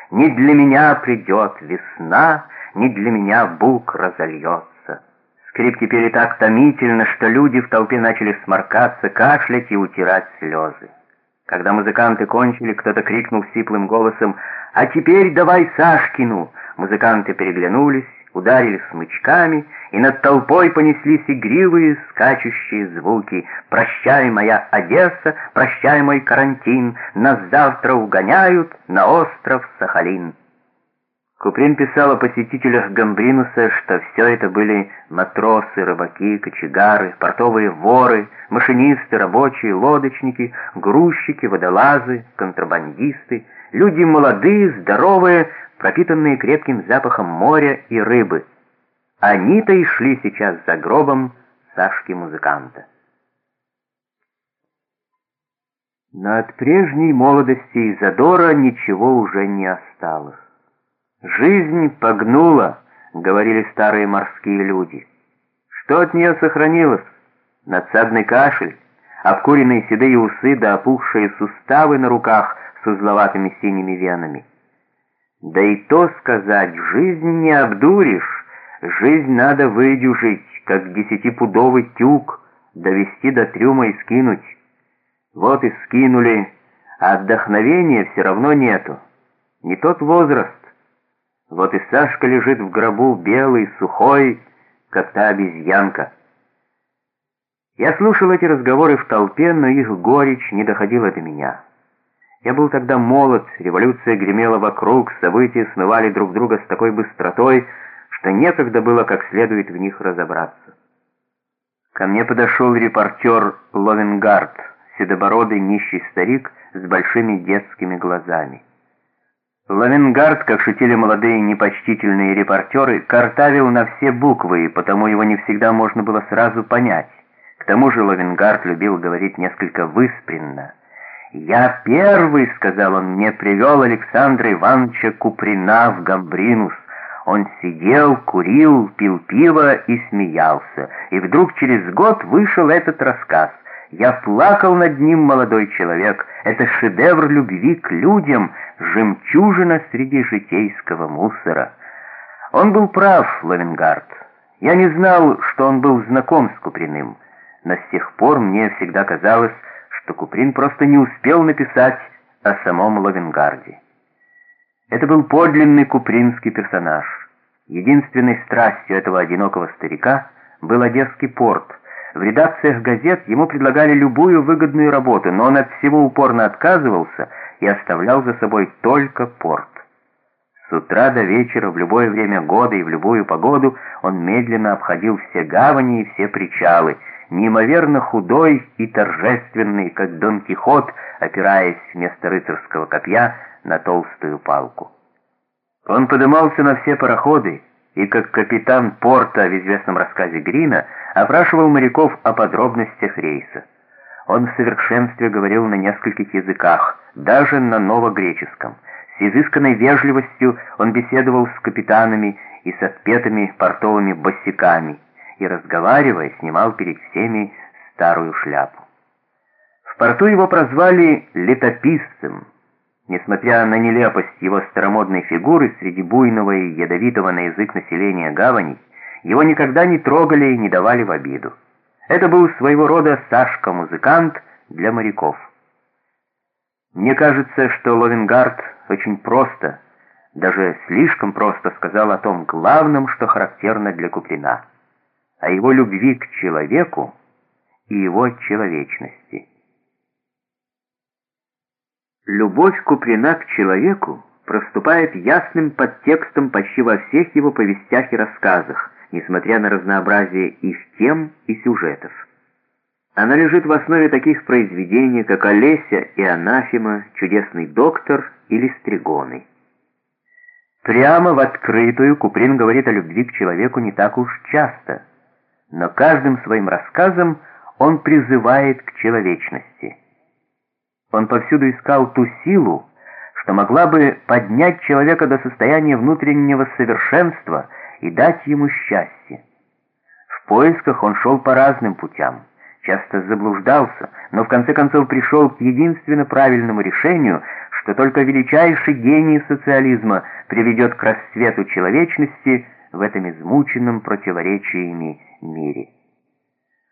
Не для меня придет весна, не для меня бук разольется. Скрипки пели так томительно, что люди в толпе начали сморкаться, кашлять и утирать слезы. Когда музыканты кончили, кто-то крикнул сиплым голосом: «А теперь давай Сашкину!» Музыканты переглянулись, ударили смычками, и над толпой понеслись игривые скачущие звуки. «Прощай, моя Одесса, прощай, мой карантин, нас завтра угоняют на остров Сахалин». Куприн писал о посетителях Гамбринуса, что все это были матросы, рыбаки, кочегары, портовые воры, машинисты, рабочие, лодочники, грузчики, водолазы, контрабандисты, люди молодые, здоровые, пропитанные крепким запахом моря и рыбы. Они-то и шли сейчас за гробом Сашки-музыканта. Но от прежней молодости и задора ничего уже не осталось. «Жизнь погнула», — говорили старые морские люди. Что от нее сохранилось? Надсадный кашель, обкуренные седые усы да опухшие суставы на руках с узловатыми синими венами. Да и то сказать, жизнь не обдуришь, жизнь надо выдюжить, как 10-пудовый тюк, довести до трюма и скинуть. Вот и скинули, а вдохновения все равно нету. Не тот возраст. Вот и Сашка лежит в гробу белый, сухой, как та обезьянка. Я слушал эти разговоры в толпе, но их горечь не доходила до меня. Я был тогда молод, революция гремела вокруг, события смывали друг друга с такой быстротой, что некогда было как следует в них разобраться. Ко мне подошел репортер Ловенгард, седобородый нищий старик с большими детскими глазами. Ловенгард, как шутили молодые непочтительные репортеры, картавил на все буквы, и потому его не всегда можно было сразу понять. К тому же Ловенгард любил говорить несколько выспренно. «Я первый, — сказал он, — мне привел Александра Ивановича Куприна в Гамбринус. Он сидел, курил, пил пиво и смеялся. И вдруг через год вышел этот рассказ. Я плакал над ним, молодой человек. Это шедевр любви к людям, жемчужина среди житейского мусора». Он был прав, Ловенгард. Я не знал, что он был знаком с Куприным, но с тех пор мне всегда казалось, что Куприн просто не успел написать о самом Ловенгарде. Это был подлинный купринский персонаж. Единственной страстью этого одинокого старика был Одесский порт. В редакциях газет ему предлагали любую выгодную работу, но он от всего упорно отказывался и оставлял за собой только порт. С утра до вечера, в любое время года и в любую погоду он медленно обходил все гавани и все причалы, неимоверно худой и торжественный, как Дон Кихот, опираясь вместо рыцарского копья на толстую палку. Он подымался на все пароходы и, как капитан порта в известном рассказе Грина, опрашивал моряков о подробностях рейса. Он в совершенстве говорил на нескольких языках, даже на новогреческом. С изысканной вежливостью он беседовал с капитанами и с отпетыми портовыми босяками, и, разговаривая, снимал перед всеми старую шляпу. В порту его прозвали «летописцем». Несмотря на нелепость его старомодной фигуры среди буйного и ядовитого на язык населения гаваней, его никогда не трогали и не давали в обиду. Это был своего рода Сашка-музыкант для моряков. Мне кажется, что Ловенгард очень просто, даже слишком просто сказал о том главном, что характерно для Куприна, о его любви к человеку и его человечности. Любовь Куприна к человеку проступает ясным подтекстом почти во всех его повестях и рассказах, несмотря на разнообразие их тем и сюжетов. Она лежит в основе таких произведений, как «Олеся и Анафема», «Чудесный доктор» или «Стригоны». Прямо в открытую Куприн говорит о любви к человеку не так уж часто, но каждым своим рассказом он призывает к человечности. Он повсюду искал ту силу, что могла бы поднять человека до состояния внутреннего совершенства и дать ему счастье. В поисках он шел по разным путям, часто заблуждался, но в конце концов пришел к единственно правильному решению, что что только величайший гений социализма приведет к расцвету человечности в этом измученном противоречиями мире.